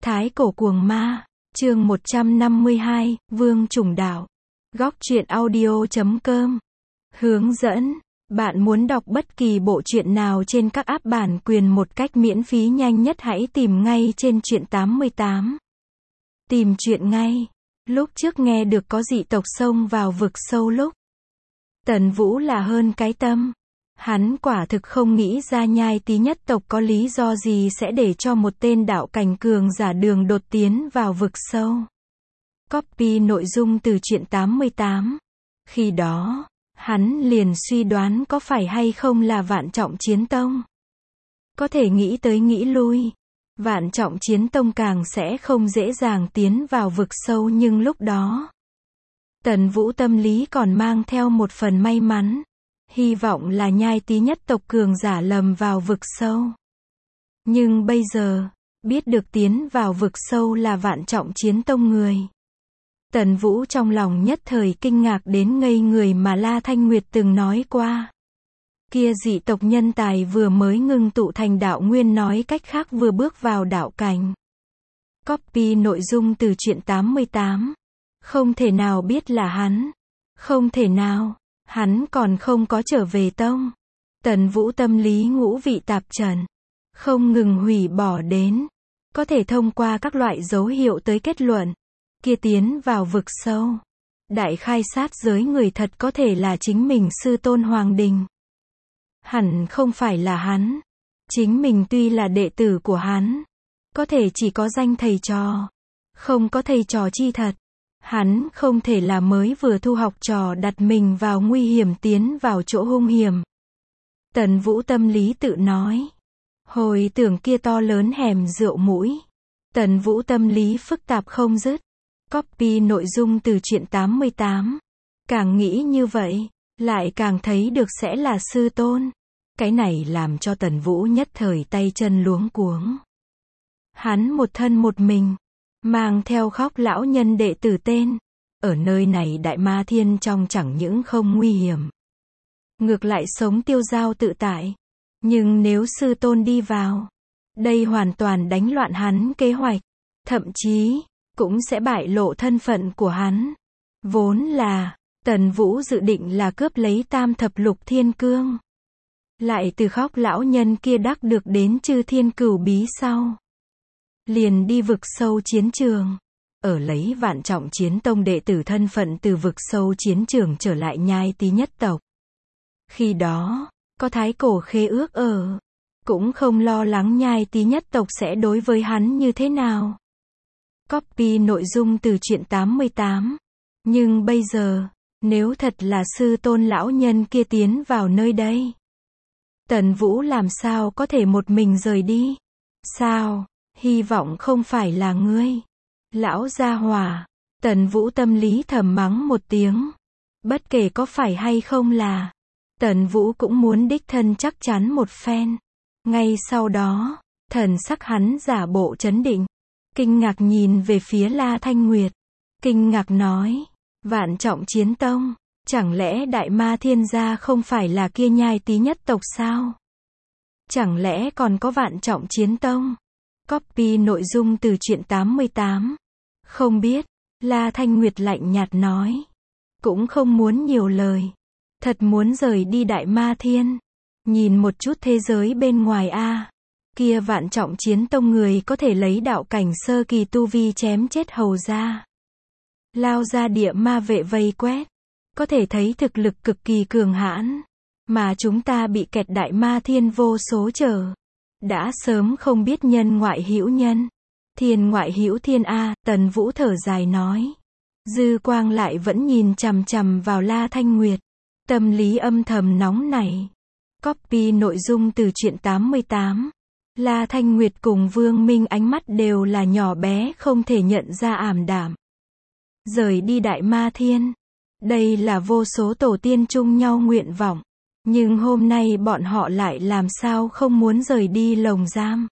Thái cổ cuồng ma, chương 152, Vương Trùng Đạo. Góc truyện audio.com. Hướng dẫn. Bạn muốn đọc bất kỳ bộ truyện nào trên các app bản quyền một cách miễn phí nhanh nhất hãy tìm ngay trên truyện 88. Tìm truyện ngay. Lúc trước nghe được có dị tộc xông vào vực sâu lúc. Tần Vũ là hơn cái tâm. Hắn quả thực không nghĩ ra Nhai Tý nhất tộc có lý do gì sẽ để cho một tên đạo cảnh cường giả đường đột tiến vào vực sâu. Copy nội dung từ truyện 88. Khi đó, hắn liền suy đoán có phải hay không là Vạn Trọng Chiến Tông. Có thể nghĩ tới nghĩ lui. Vạn Trọng Chiến Tông càng sẽ không dễ dàng tiến vào vực sâu nhưng lúc đó. Tần Vũ tâm lý còn mang theo một phần may mắn. Hy vọng là Nhai Tý nhất tộc cường giả lầm vào vực sâu. Nhưng bây giờ, biết được tiến vào vực sâu là Vạn Trọng Chiến Tông người. Tần Vũ trong lòng nhất thời kinh ngạc đến ngây người mà La Thanh Nguyệt từng nói qua. Kia dị tộc nhân tài vừa mới ngưng tụ thành đạo nguyên, nói cách khác vừa bước vào đạo cảnh. Copy nội dung từ truyện 88. Không thể nào biết là hắn. Không thể nào. Hắn còn không có trở về tông. Tần Vũ tâm lý ngũ vị tạp trần. Không ngừng hủy bỏ đến. Có thể thông qua các loại dấu hiệu tới kết luận. Kia tiến vào vực sâu. Đại khai sát giới người thật có thể là chính mình sư tôn Hoàng Đình. Hẳn không phải là hắn. Chính mình tuy là đệ tử của hắn. Có thể chỉ có danh thầy trò. Không có thầy trò chi thật. Hắn không thể là mới vừa thu học trò đặt mình vào nguy hiểm tiến vào chỗ hung hiểm. Tần Vũ tâm lý tự nói. Hồi tưởng kia to lớn hẻm rượu mũi. Tần Vũ tâm lý phức tạp không dứt. Copy nội dung từ truyện 88. Càng nghĩ như vậy, lại càng thấy được sẽ là sư tôn. Cái này làm cho Tần Vũ nhất thời tay chân luống cuống. Hắn một thân một mình. Mang theo khóc lão nhân đệ tử tên. Ở nơi này Đại Ma Thiên trong chẳng những không nguy hiểm. Ngược lại sống tiêu dao tự tại. Nhưng nếu sư tôn đi vào. Đây hoàn toàn đánh loạn hắn kế hoạch. Thậm chí, cũng sẽ bại lộ thân phận của hắn. Vốn là, Tần Vũ dự định là cướp lấy Tam Thập Lục Thiên Cương. Lại từ khóc lão nhân kia đắc được đến Chư Thiên Cửu Bí sau. Liền đi vực sâu chiến trường. Ở lấy Vạn Trọng Chiến Tông đệ tử thân phận từ vực sâu chiến trường trở lại Nhai Tý nhất tộc. Khi đó, có thái cổ khế ước ở. Cũng không lo lắng Nhai Tý nhất tộc sẽ đối với hắn như thế nào. Copy nội dung từ truyện 88. Nhưng bây giờ, nếu thật là sư tôn lão nhân kia tiến vào nơi đây. Tần Vũ làm sao có thể một mình rời đi? Sao? Hy vọng không phải là ngươi. Lão gia hỏa. Tần Vũ tâm lý thầm mắng một tiếng. Bất kể có phải hay không là. Tần Vũ cũng muốn đích thân chắc chắn một phen. Ngay sau đó, thần sắc hắn giả bộ trấn định. Kinh ngạc nhìn về phía La Thanh Nguyệt. Kinh ngạc nói. Vạn Trọng Chiến Tông. Chẳng lẽ Đại Ma Thiên gia không phải là kia Nhai Tý nhất tộc sao? Chẳng lẽ còn có Vạn Trọng Chiến Tông? Copy nội dung từ truyện 88. Không biết. La Thanh Nguyệt lạnh nhạt nói. Cũng không muốn nhiều lời. Thật muốn rời đi Đại Ma Thiên. Nhìn một chút thế giới bên ngoài a. Kia Vạn Trọng Chiến Tông người có thể lấy đạo cảnh sơ kỳ tu vi chém chết hầu ra. Lao ra địa ma vệ vây quét. Có thể thấy thực lực cực kỳ cường hãn. Mà chúng ta bị kẹt Đại Ma Thiên vô số trở. Đã sớm không biết nhân ngoại hữu nhân. Thiên ngoại hữu thiên a. Tần Vũ thở dài nói. Dư quang lại vẫn nhìn chằm chằm vào La Thanh Nguyệt. Tâm lý âm thầm nóng nảy. Copy nội dung từ truyện 88. La Thanh Nguyệt cùng Vương Minh ánh mắt đều là nhỏ bé không thể nhận ra ảm đạm. Rời đi Đại Ma Thiên. Đây là vô số tổ tiên chung nhau nguyện vọng. Nhưng hôm nay bọn họ lại làm sao không muốn rời đi lồng giam.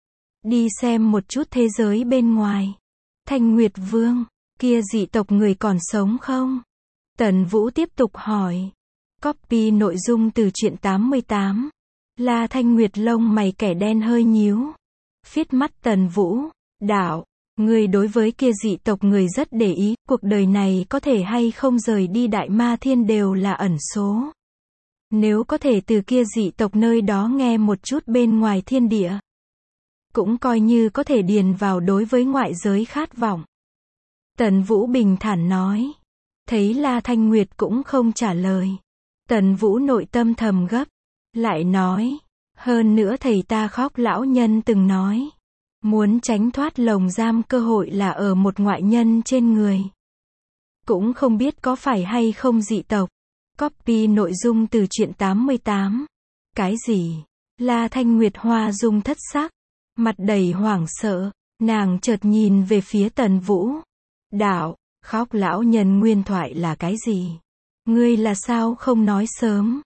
Đi xem một chút thế giới bên ngoài. Thanh Nguyệt Vương, kia dị tộc người còn sống không? Tần Vũ tiếp tục hỏi. Copy nội dung từ truyện 88. La Thanh Nguyệt lông mày kẻ đen hơi nhíu. Phiết mắt Tần Vũ. Đạo, người đối với kia dị tộc người rất để ý, cuộc đời này có thể hay không rời đi Đại Ma Thiên đều là ẩn số. Nếu có thể từ kia dị tộc nơi đó nghe một chút bên ngoài thiên địa, cũng coi như có thể điền vào đối với ngoại giới khát vọng. Tần Vũ bình thản nói. Thấy La Thanh Nguyệt cũng không trả lời. Tần Vũ nội tâm thầm gấp. Lại nói. Hơn nữa thầy ta Khóc lão nhân từng nói. Muốn tránh thoát lồng giam cơ hội là ở một ngoại nhân trên người. Cũng không biết có phải hay không dị tộc. Copy nội dung từ truyện 88. Cái gì? La Thanh Nguyệt hoa dung thất sắc. Mặt đầy hoảng sợ. Nàng chợt nhìn về phía Tần Vũ. Đạo, Khóc lão nhân nguyên thoại là cái gì? Ngươi là sao không nói sớm?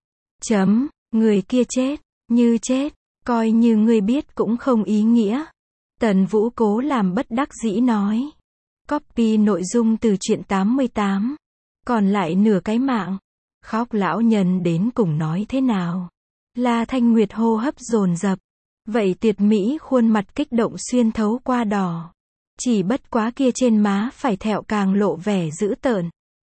Người kia chết, như chết, coi như ngươi biết cũng không ý nghĩa. Tần Vũ cố làm bất đắc dĩ nói. Copy nội dung từ truyện 88. Còn lại nửa cái mạng. Khóc lão nhân đến cùng nói thế nào? La Thanh Nguyệt hô hấp dồn dập. Vậy tuyệt mỹ khuôn mặt kích động xuyên thấu qua đỏ. Chỉ bất quá kia trên má phải thẹo càng lộ vẻ dữ tợn.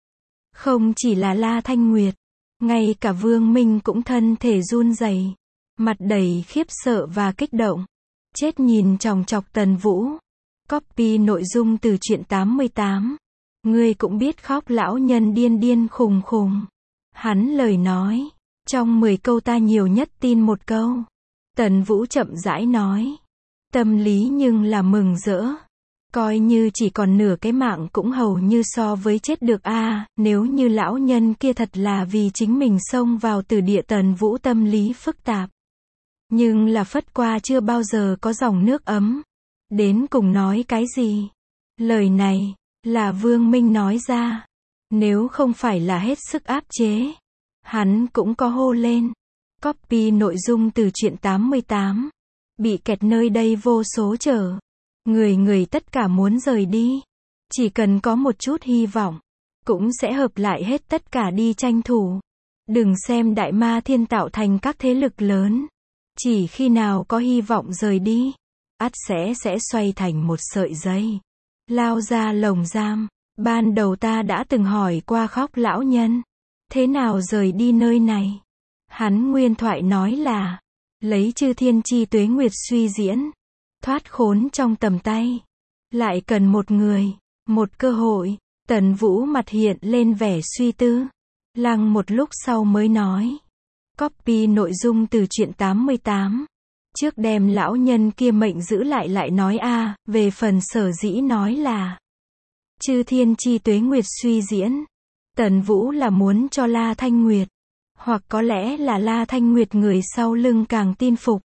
Không chỉ là La Thanh Nguyệt, ngay cả Vương Minh cũng thân thể run rẩy, mặt đầy khiếp sợ và kích động. Chết nhìn chòng chọc Tần Vũ. Copy nội dung từ truyện 88. Ngươi cũng biết Khóc lão nhân điên điên khùng khùng. Hắn lời nói. Trong 10 câu ta nhiều nhất tin một câu. Tần Vũ chậm rãi nói. Tâm lý nhưng là mừng rỡ. Coi như chỉ còn nửa cái mạng cũng hầu như so với chết được a. Nếu như lão nhân kia thật là vì chính mình xông vào từ địa. Tần Vũ tâm lý phức tạp. Nhưng là phất qua chưa bao giờ có dòng nước ấm. Đến cùng nói cái gì? Lời này, là Vương Minh nói ra. Nếu không phải là hết sức áp chế, hắn cũng có hô lên. Copy nội dung từ truyện 88. Bị kẹt nơi đây vô số trở. Người tất cả muốn rời đi. Chỉ cần có một chút hy vọng, cũng sẽ hợp lại hết tất cả đi tranh thủ. Đừng xem Đại Ma Thiên tạo thành các thế lực lớn. Chỉ khi nào có hy vọng rời đi, ắt sẽ xoay thành một sợi dây. Lao ra lồng giam. Ban đầu ta đã từng hỏi qua Khóc lão nhân. Thế nào rời đi nơi này? Hắn nguyên thoại nói là, lấy chư thiên chi tuế nguyệt suy diễn. Thoát khốn trong tầm tay. Lại cần một người, một cơ hội. Tần Vũ mặt hiện lên vẻ suy tư. Lăng một lúc sau mới nói. Copy nội dung từ truyện 88. Trước đem lão nhân kia mệnh giữ lại nói a. Về phần sở dĩ nói là chư thiên chi tuế nguyệt suy diễn. Tần Vũ là muốn cho La Thanh Nguyệt, hoặc có lẽ là La Thanh Nguyệt người sau lưng càng tin phục.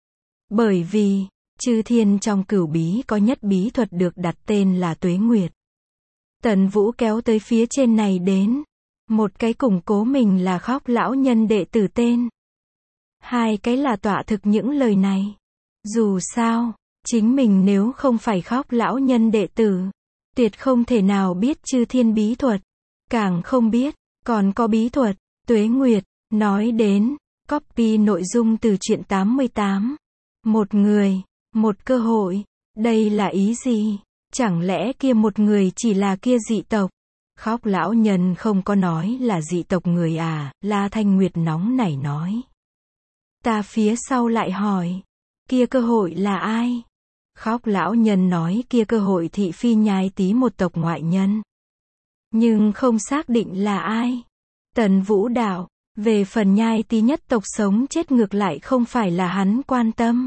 Bởi vì chư thiên trong cửu bí có nhất bí thuật được đặt tên là Tuế Nguyệt. Tần Vũ kéo tới phía trên này đến. Một cái củng cố mình là Khóc lão nhân đệ tử tên. Hai cái là tọa thực những lời này. Dù sao, chính mình nếu không phải Khóc lão nhân đệ tử, tuyệt không thể nào biết chư thiên bí thuật. Càng không biết, còn có bí thuật, Tuế Nguyệt. Nói đến, copy nội dung từ truyện 88. Một người, một cơ hội. Đây là ý gì? Chẳng lẽ kia một người chỉ là kia dị tộc? Khóc lão nhân không có nói là dị tộc người à? La Thanh Nguyệt nóng nảy nói. Ta phía sau lại hỏi. Kia cơ hội là ai? Khóc lão nhân nói kia cơ hội thị phi nhai tí một tộc ngoại nhân. Nhưng không xác định là ai. Tần Vũ đạo. Về phần nhai tí nhất tộc sống chết ngược lại không phải là hắn quan tâm.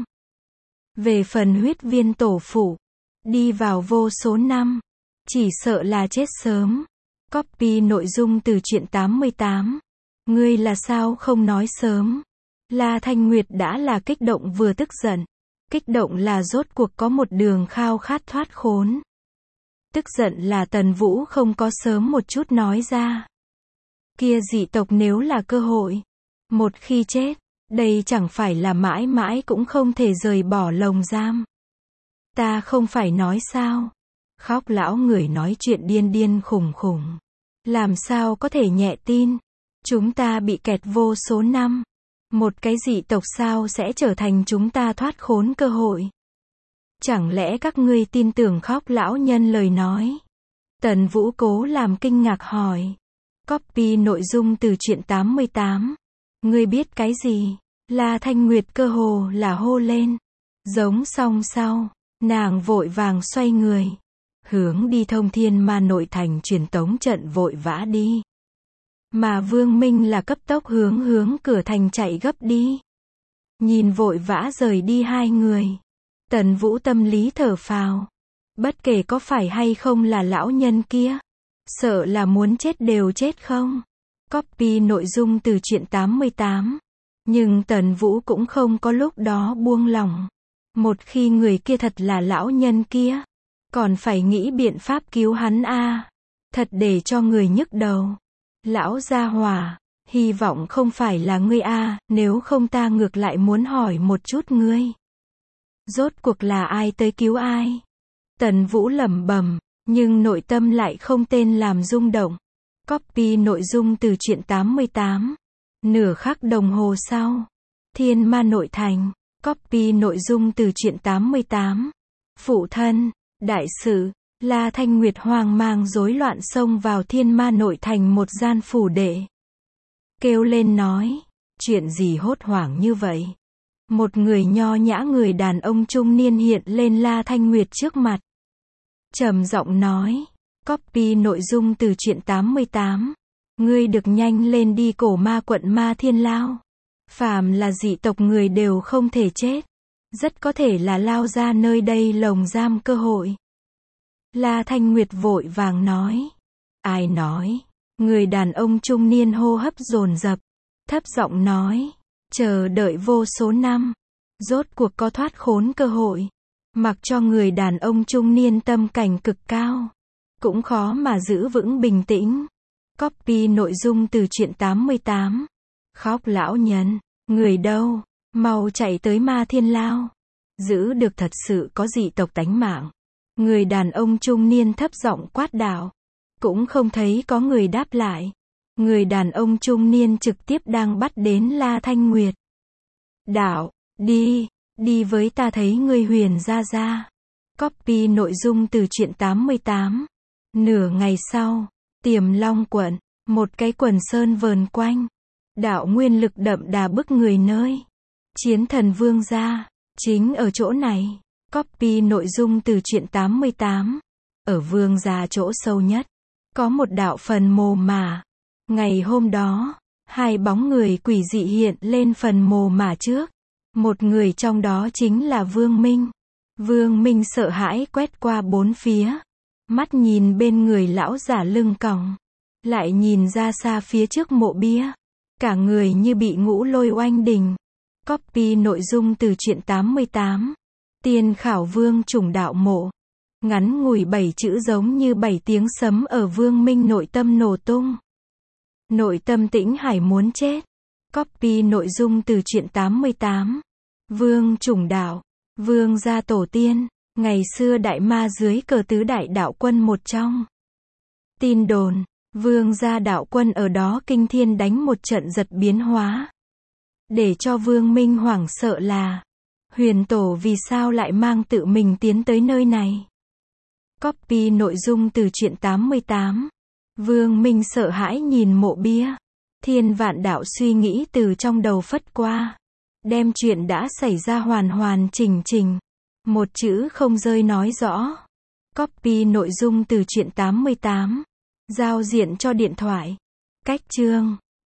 Về phần huyết viên tổ phụ, đi vào vô số năm, chỉ sợ là chết sớm. Copy nội dung từ truyện 88. Ngươi là sao không nói sớm? La Thanh Nguyệt đã là kích động vừa tức giận. Kích động là rốt cuộc có một đường khao khát thoát khốn. Tức giận là Tần Vũ không có sớm một chút nói ra. Kia dị tộc nếu là cơ hội, một khi chết, đây chẳng phải là mãi mãi cũng không thể rời bỏ lồng giam. Ta không phải nói sao? Khóc lão người nói chuyện điên điên khùng khùng. Làm sao có thể nhẹ tin? Chúng ta bị kẹt vô số năm. Một cái dị tộc sao sẽ trở thành chúng ta thoát khốn cơ hội? Chẳng lẽ các ngươi tin tưởng Khóc lão nhân lời nói? Tần Vũ cố làm kinh ngạc hỏi. Copy nội dung từ truyện 88. Ngươi biết cái gì? La Thanh Nguyệt cơ hồ là hô lên. Giống xong sau, nàng vội vàng xoay người. Hướng đi Thông Thiên Ma nội thành truyền tống trận vội vã đi. Mà Vương Minh là cấp tốc hướng cửa thành chạy gấp đi. Nhìn vội vã rời đi hai người. Tần Vũ tâm lý thở phào. Bất kể có phải hay không là lão nhân kia. Sợ là muốn chết đều chết không. Copy nội dung từ truyện 88. Nhưng Tần Vũ cũng không có lúc đó buông lỏng. Một khi người kia thật là lão nhân kia, còn phải nghĩ biện pháp cứu hắn a. Thật để cho người nhức đầu. Lão gia hỏa, hy vọng không phải là ngươi a, nếu không ta ngược lại muốn hỏi một chút ngươi. Rốt cuộc là ai tới cứu ai? Tần Vũ lẩm bẩm, nhưng nội tâm lại không tên làm rung động. Copy nội dung từ truyện 88. Nửa khắc đồng hồ sau. Thiên Ma nội thành. Copy nội dung từ truyện 88. Phụ thân, đại sự, La Thanh Nguyệt hoang mang rối loạn xông vào Thiên Ma nội thành một gian phủ đệ. Kêu lên nói, chuyện gì hốt hoảng như vậy? Một người nho nhã người đàn ông trung niên hiện lên La Thanh Nguyệt trước mặt. Trầm giọng nói, copy nội dung từ truyện 88. Ngươi được nhanh lên đi Cổ Ma quận Ma Thiên Lao. Phàm là dị tộc người đều không thể chết. Rất có thể là lao ra nơi đây lồng giam cơ hội. La Thanh Nguyệt vội vàng nói. Ai nói? Người đàn ông trung niên hô hấp dồn dập, thấp giọng nói, chờ đợi vô số năm, rốt cuộc có thoát khốn cơ hội. Mặc cho người đàn ông trung niên tâm cảnh cực cao, cũng khó mà giữ vững bình tĩnh. Copy nội dung từ truyện 88. Khóc lão nhân, người đâu? Mau chạy tới Ma Thiên Lao. Giữ được thật sự có dị tộc tánh mạng. Người đàn ông trung niên thấp giọng quát đạo. Cũng không thấy có người đáp lại. Người đàn ông trung niên trực tiếp đang bắt đến La Thanh Nguyệt. Đạo, đi với ta thấy ngươi Huyền gia gia. Copy nội dung từ truyện 88. Nửa ngày sau, Tiềm Long quận, một cái quần sơn vờn quanh. Đạo nguyên lực đậm đà bức người nơi. Chiến thần vương gia, chính ở chỗ này. Copy nội dung từ truyện 88. Ở vương gia chỗ sâu nhất, có một đạo phần mồ mả. Ngày hôm đó, hai bóng người quỷ dị hiện lên phần mồ mả trước. Một người trong đó chính là Vương Minh. Vương Minh sợ hãi quét qua bốn phía. Mắt nhìn bên người lão giả lưng còng. Lại nhìn ra xa phía trước mộ bia. Cả người như bị ngũ lôi oanh đình. Copy nội dung từ truyện 88. Tiên khảo vương trùng đạo mộ. Ngắn ngủi 7 chữ giống như 7 tiếng sấm ở Vương Minh nội tâm nổ tung. Nội tâm Tĩnh Hải muốn chết. Copy nội dung từ truyện 88. Vương trùng đạo, vương gia tổ tiên, ngày xưa đại ma dưới cờ tứ đại đạo quân một trong. Tin đồn, vương gia đạo quân ở đó kinh thiên đánh một trận giật biến hóa. Để cho Vương Minh hoảng sợ là, huyền tổ vì sao lại mang tự mình tiến tới nơi này. Copy nội dung từ truyện 88. Vương Minh sợ hãi nhìn mộ bia. Thiên vạn đạo suy nghĩ từ trong đầu phất qua. Đem chuyện đã xảy ra hoàn chỉnh. Một chữ không rơi nói rõ. Copy nội dung từ truyện 88. Giao diện cho điện thoại. Cách chương.